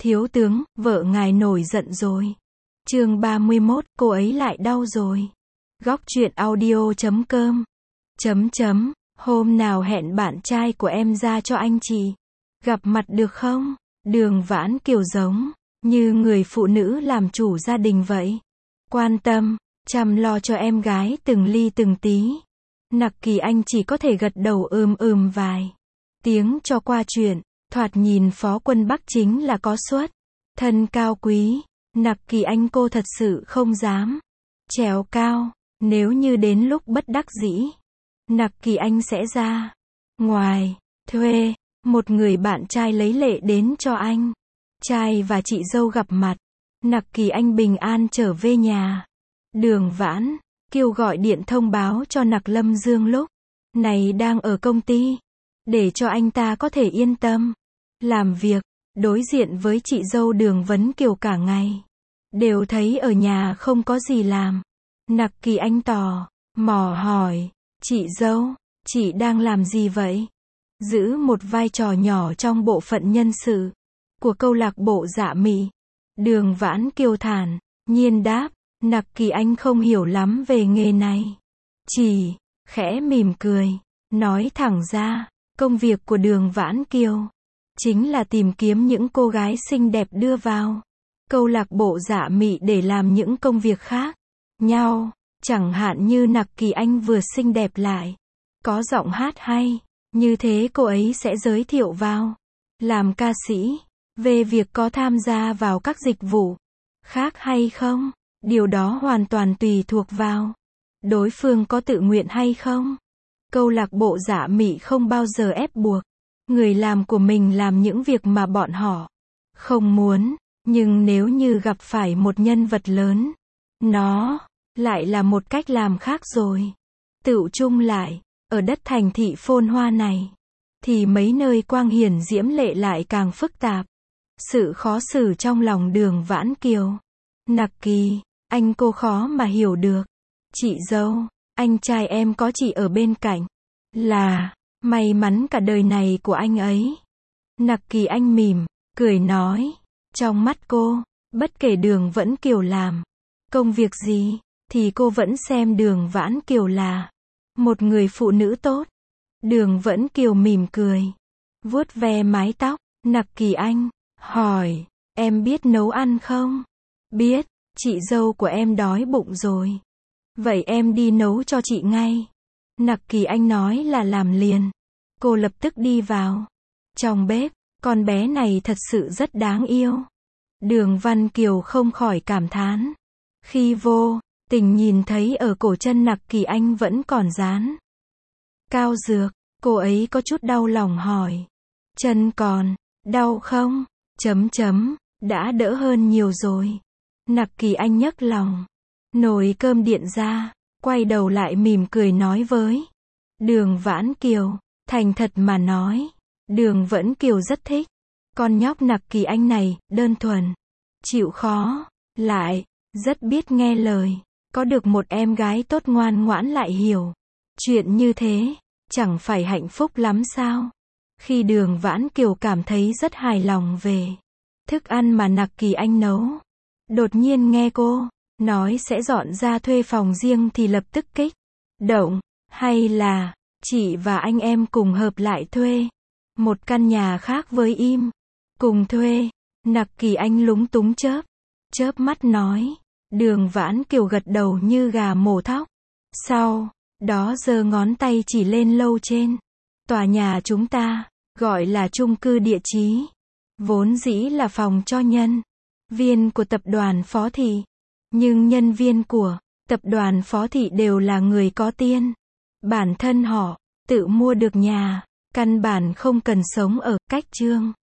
Thiếu tướng, vợ ngài nổi giận rồi. Chương 31, cô ấy lại đau rồi. Góc truyện audio.com. Hôm nào hẹn bạn trai của em ra cho anh chị gặp mặt được không? Đường Vãn Kiều giống như người phụ nữ làm chủ gia đình vậy. Quan tâm, chăm lo cho em gái từng ly từng tí. Nặc Kỳ Anh chỉ có thể gật đầu vài tiếng cho qua chuyện. Thoạt nhìn Phó Quân Bắc chính là có xuất thân cao quý. Nặc Kỳ Anh cô thật sự không dám trèo cao. Nếu như đến lúc bất đắc dĩ, Nặc Kỳ Anh sẽ ra ngoài thuê một người bạn trai lấy lệ đến cho anh trai và chị dâu gặp mặt. Nặc Kỳ Anh bình an trở về nhà. Đường Vãn Kiều gọi điện thông báo cho Nặc Lâm Dương lúc này đang ở công ty, để cho anh ta có thể yên tâm làm việc. Đối diện với chị dâu Đường Vấn Kiều cả ngày đều thấy ở nhà không có gì làm. Nặc Kỳ Anh tò mò hỏi, chị dâu, chị đang làm gì vậy? Giữ một vai trò nhỏ trong bộ phận nhân sự của câu lạc bộ Dạ Mị. Đường Vãn Kiều thản nhiên đáp, Nặc Kỳ Anh không hiểu lắm về nghề này. Chỉ khẽ mỉm cười, nói thẳng ra, công việc của Đường Vãn Kiều chính là tìm kiếm những cô gái xinh đẹp đưa vào câu lạc bộ Dạ Mị để làm những công việc khác nhau. Chẳng hạn như Nặc Kỳ Anh vừa xinh đẹp lại có giọng hát hay, như thế cô ấy sẽ giới thiệu vào làm ca sĩ. Về việc có tham gia vào các dịch vụ khác hay không, điều đó hoàn toàn tùy thuộc vào đối phương có tự nguyện hay không. Câu lạc bộ Dạ Mị không bao giờ ép buộc người làm của mình làm những việc mà bọn họ không muốn. Nhưng nếu như gặp phải một nhân vật lớn, nó lại là một cách làm khác rồi. Tựu chung lại, ở đất thành thị phồn hoa này, thì mấy nơi quang hiển diễm lệ lại càng phức tạp. Sự khó xử trong lòng Đường Vãn Kiều, Nặc Kỳ Anh cô khó mà hiểu được. Chị dâu, anh trai em có chị ở bên cạnh là may mắn cả đời này của anh ấy. Nặc Kỳ Anh mỉm cười nói, trong mắt cô, bất kể Đường Vẫn Kiều làm công việc gì, thì cô vẫn xem Đường Vãn Kiều là một người phụ nữ tốt. Đường Vẫn Kiều mỉm cười, vuốt ve mái tóc. Nặc Kỳ Anh hỏi, em biết nấu ăn không? Biết, chị dâu của em đói bụng rồi. Vậy em đi nấu cho chị ngay. Nặc Kỳ Anh nói là làm liền. Cô lập tức đi vào trong bếp. Con bé này thật sự rất đáng yêu. Đường Văn Kiều không khỏi cảm thán. Khi vô tình nhìn thấy ở cổ chân Nặc Kỳ Anh vẫn còn dán cao dược, cô ấy có chút đau lòng hỏi, chân còn đau không? Đã đỡ hơn nhiều rồi. Nặc Kỳ Anh nhấc lòng nồi cơm điện ra, quay đầu lại mỉm cười nói với Đường Vãn Kiều. Thành thật mà nói, Đường Vẫn Kiều rất thích con nhóc Nặc Kỳ Anh này, đơn thuần, chịu khó, lại rất biết nghe lời. Có được một em gái tốt ngoan ngoãn lại hiểu chuyện như thế, chẳng phải hạnh phúc lắm sao? Khi Đường Vãn Kiều cảm thấy rất hài lòng về thức ăn mà Nặc Kỳ Anh nấu, đột nhiên nghe cô nói sẽ dọn ra thuê phòng riêng thì lập tức kích động. Hay là chị và anh em cùng hợp lại thuê một căn nhà khác với im cùng thuê? Nặc Kỳ Anh lúng túng chớp mắt nói. Đường Vãn Kiều gật đầu như gà mổ thóc. Sau đó giơ ngón tay chỉ lên lầu trên tòa nhà chúng ta, gọi là chung cư địa chí, vốn dĩ là phòng cho nhân viên của tập đoàn Phó Thị. Nhưng nhân viên của tập đoàn Phó Thị đều là người có tiền. Bản thân họ tự mua được nhà, căn bản không cần sống ở cách Trương